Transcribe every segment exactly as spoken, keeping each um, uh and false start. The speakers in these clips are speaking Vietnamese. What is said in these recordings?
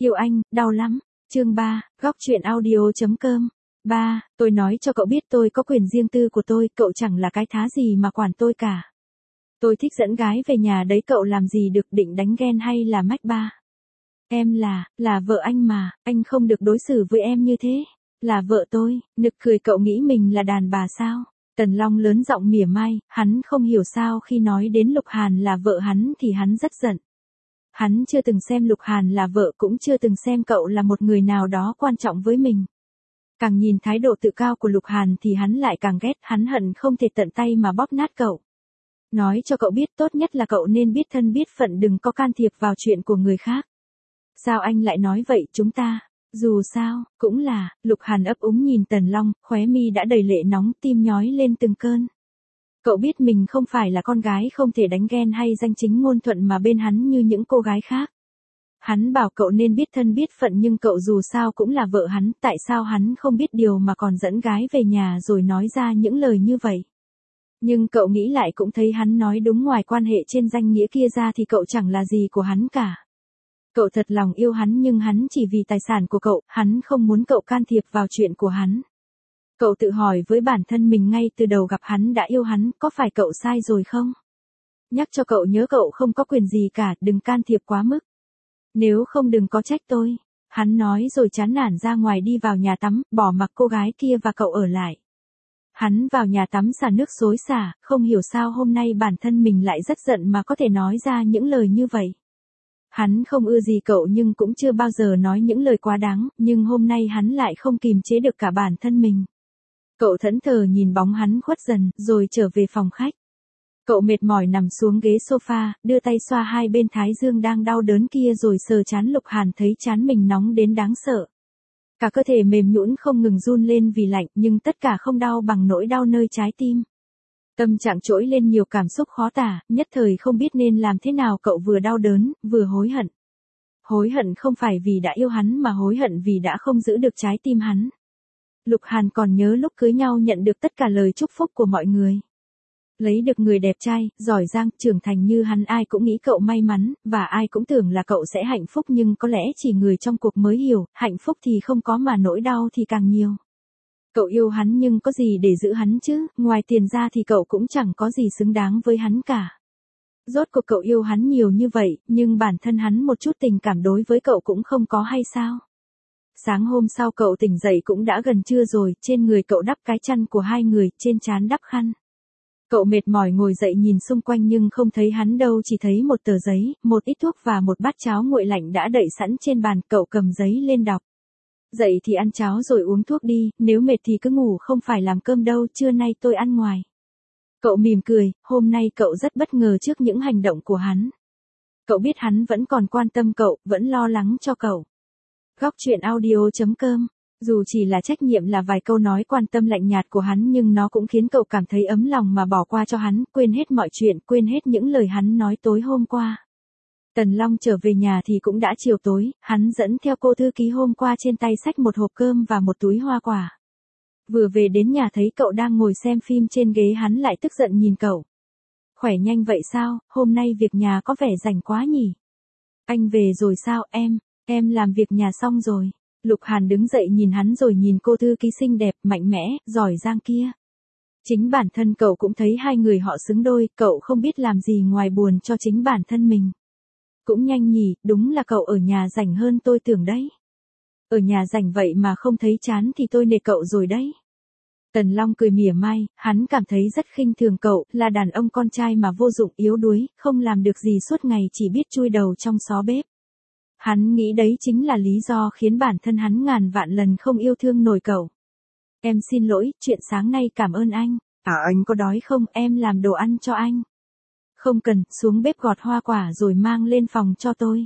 Yêu anh, đau lắm. Chương ba, góc truyện audio.com. ba, tôi nói cho cậu biết tôi có quyền riêng tư của tôi, cậu chẳng là cái thá gì mà quản tôi cả. Tôi thích dẫn gái về nhà đấy, cậu làm gì được, định đánh ghen hay là mách ba? Em là, là vợ anh mà, anh không được đối xử với em như thế. Là vợ tôi, nực cười, cậu nghĩ mình là đàn bà sao? Tần Long lớn giọng mỉa mai, hắn không hiểu sao khi nói đến Lục Hàn là vợ hắn thì hắn rất giận. Hắn chưa từng xem Lục Hàn là vợ, cũng chưa từng xem cậu là một người nào đó quan trọng với mình. Càng nhìn thái độ tự cao của Lục Hàn thì hắn lại càng ghét, hắn hận không thể tận tay mà bóp nát cậu. Nói cho cậu biết, tốt nhất là cậu nên biết thân biết phận, đừng có can thiệp vào chuyện của người khác. Sao anh lại nói vậy, chúng ta, dù sao, cũng là, Lục Hàn ấp úng nhìn Tần Long, khóe mi đã đầy lệ nóng, tim nhói lên từng cơn. Cậu biết mình không phải là con gái không thể đánh ghen hay danh chính ngôn thuận mà bên hắn như những cô gái khác. Hắn bảo cậu nên biết thân biết phận, nhưng cậu dù sao cũng là vợ hắn, tại sao hắn không biết điều mà còn dẫn gái về nhà rồi nói ra những lời như vậy. Nhưng cậu nghĩ lại cũng thấy hắn nói đúng, ngoài quan hệ trên danh nghĩa kia ra thì cậu chẳng là gì của hắn cả. Cậu thật lòng yêu hắn nhưng hắn chỉ vì tài sản của cậu, hắn không muốn cậu can thiệp vào chuyện của hắn. Cậu tự hỏi với bản thân mình ngay từ đầu gặp hắn đã yêu hắn, có phải cậu sai rồi không? Nhắc cho cậu nhớ cậu không có quyền gì cả, đừng can thiệp quá mức. Nếu không đừng có trách tôi. Hắn nói rồi chán nản ra ngoài đi vào nhà tắm, bỏ mặc cô gái kia và cậu ở lại. Hắn vào nhà tắm xả nước xối xả, không hiểu sao hôm nay bản thân mình lại rất giận mà có thể nói ra những lời như vậy. Hắn không ưa gì cậu nhưng cũng chưa bao giờ nói những lời quá đáng, nhưng hôm nay hắn lại không kìm chế được cả bản thân mình. Cậu thẫn thờ nhìn bóng hắn khuất dần, rồi trở về phòng khách. Cậu mệt mỏi nằm xuống ghế sofa, đưa tay xoa hai bên thái dương đang đau đớn kia rồi sờ trán Lục Hàn, thấy trán mình nóng đến đáng sợ. Cả cơ thể mềm nhũn không ngừng run lên vì lạnh, nhưng tất cả không đau bằng nỗi đau nơi trái tim. Tâm trạng trỗi lên nhiều cảm xúc khó tả, nhất thời không biết nên làm thế nào, cậu vừa đau đớn, vừa hối hận. Hối hận không phải vì đã yêu hắn mà hối hận vì đã không giữ được trái tim hắn. Lục Hàn còn nhớ lúc cưới nhau nhận được tất cả lời chúc phúc của mọi người. Lấy được người đẹp trai, giỏi giang, trưởng thành như hắn, ai cũng nghĩ cậu may mắn, và ai cũng tưởng là cậu sẽ hạnh phúc, nhưng có lẽ chỉ người trong cuộc mới hiểu, hạnh phúc thì không có mà nỗi đau thì càng nhiều. Cậu yêu hắn nhưng có gì để giữ hắn chứ, ngoài tiền ra thì cậu cũng chẳng có gì xứng đáng với hắn cả. Rốt cuộc cậu yêu hắn nhiều như vậy, nhưng bản thân hắn một chút tình cảm đối với cậu cũng không có hay sao? Sáng hôm sau cậu tỉnh dậy cũng đã gần trưa rồi, trên người cậu đắp cái chăn của hai người, trên trán đắp khăn. Cậu mệt mỏi ngồi dậy nhìn xung quanh nhưng không thấy hắn đâu, chỉ thấy một tờ giấy, một ít thuốc và một bát cháo nguội lạnh đã đậy sẵn trên bàn, cậu cầm giấy lên đọc. Dậy thì ăn cháo rồi uống thuốc đi, nếu mệt thì cứ ngủ, không phải làm cơm đâu, trưa nay tôi ăn ngoài. Cậu mỉm cười, hôm nay cậu rất bất ngờ trước những hành động của hắn. Cậu biết hắn vẫn còn quan tâm cậu, vẫn lo lắng cho cậu. Góc truyện audio.com. Dù chỉ là trách nhiệm là vài câu nói quan tâm lạnh nhạt của hắn nhưng nó cũng khiến cậu cảm thấy ấm lòng mà bỏ qua cho hắn, quên hết mọi chuyện, quên hết những lời hắn nói tối hôm qua. Tần Long trở về nhà thì cũng đã chiều tối, hắn dẫn theo cô thư ký hôm qua trên tay xách một hộp cơm và một túi hoa quả. Vừa về đến nhà thấy cậu đang ngồi xem phim trên ghế, hắn lại tức giận nhìn cậu. Khỏe nhanh vậy sao, hôm nay việc nhà có vẻ rảnh quá nhỉ? Anh về rồi sao em, em làm việc nhà xong rồi. Lục Hàn đứng dậy nhìn hắn rồi nhìn cô thư ký xinh đẹp, mạnh mẽ, giỏi giang kia. Chính bản thân cậu cũng thấy hai người họ xứng đôi, cậu không biết làm gì ngoài buồn cho chính bản thân mình. Cũng nhanh nhỉ, đúng là cậu ở nhà rảnh hơn tôi tưởng đấy. Ở nhà rảnh vậy mà không thấy chán thì tôi nể cậu rồi đấy. Tần Long cười mỉa mai, hắn cảm thấy rất khinh thường cậu, là đàn ông con trai mà vô dụng yếu đuối, không làm được gì suốt ngày chỉ biết chui đầu trong xó bếp. Hắn nghĩ đấy chính là lý do khiến bản thân hắn ngàn vạn lần không yêu thương nổi cậu. Em xin lỗi, chuyện sáng nay cảm ơn anh. À anh có đói không, em làm đồ ăn cho anh. Không cần, xuống bếp gọt hoa quả rồi mang lên phòng cho tôi.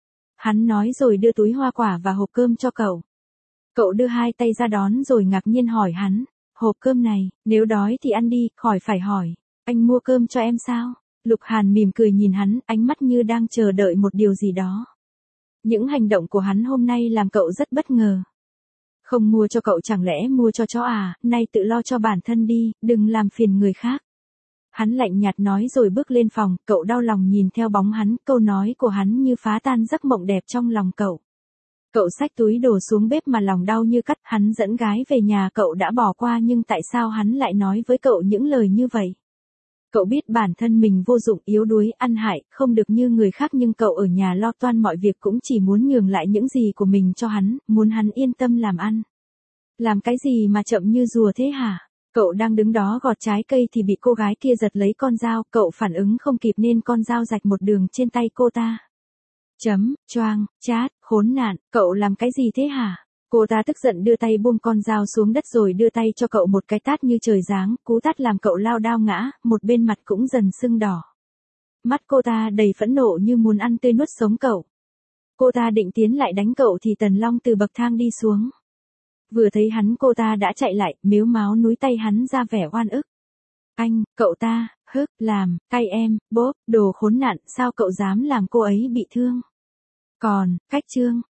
Hắn nói rồi đưa túi hoa quả và hộp cơm cho cậu. Cậu đưa hai tay ra đón rồi ngạc nhiên hỏi hắn, hộp cơm này, nếu đói thì ăn đi, khỏi phải hỏi, anh mua cơm cho em sao? Lục Hàn mỉm cười nhìn hắn, ánh mắt như đang chờ đợi một điều gì đó. Những hành động của hắn hôm nay làm cậu rất bất ngờ. Không mua cho cậu chẳng lẽ mua cho chó à, nay tự lo cho bản thân đi, đừng làm phiền người khác. Hắn lạnh nhạt nói rồi bước lên phòng, cậu đau lòng nhìn theo bóng hắn, câu nói của hắn như phá tan giấc mộng đẹp trong lòng cậu. Cậu xách túi đồ xuống bếp mà lòng đau như cắt, hắn dẫn gái về nhà cậu đã bỏ qua nhưng tại sao hắn lại nói với cậu những lời như vậy? Cậu biết bản thân mình vô dụng, yếu đuối, ăn hại, không được như người khác nhưng cậu ở nhà lo toan mọi việc cũng chỉ muốn nhường lại những gì của mình cho hắn, muốn hắn yên tâm làm ăn. Làm cái gì mà chậm như rùa thế hả? Cậu đang đứng đó gọt trái cây thì bị cô gái kia giật lấy con dao, cậu phản ứng không kịp nên con dao rạch một đường trên tay cô ta. Chấm, choang, chát, khốn nạn, cậu làm cái gì thế hả? Cô ta tức giận đưa tay buông con dao xuống đất rồi đưa tay cho cậu một cái tát như trời giáng, cú tát làm cậu lao đao ngã, một bên mặt cũng dần sưng đỏ. Mắt cô ta đầy phẫn nộ như muốn ăn tươi nuốt sống cậu. Cô ta định tiến lại đánh cậu thì Tần Long từ bậc thang đi xuống. Vừa thấy hắn cô ta đã chạy lại, mếu máo núi tay hắn ra vẻ oan ức. Anh, cậu ta, hức, làm, cay em, bốp, đồ khốn nạn, sao cậu dám làm cô ấy bị thương? Còn, cách chương.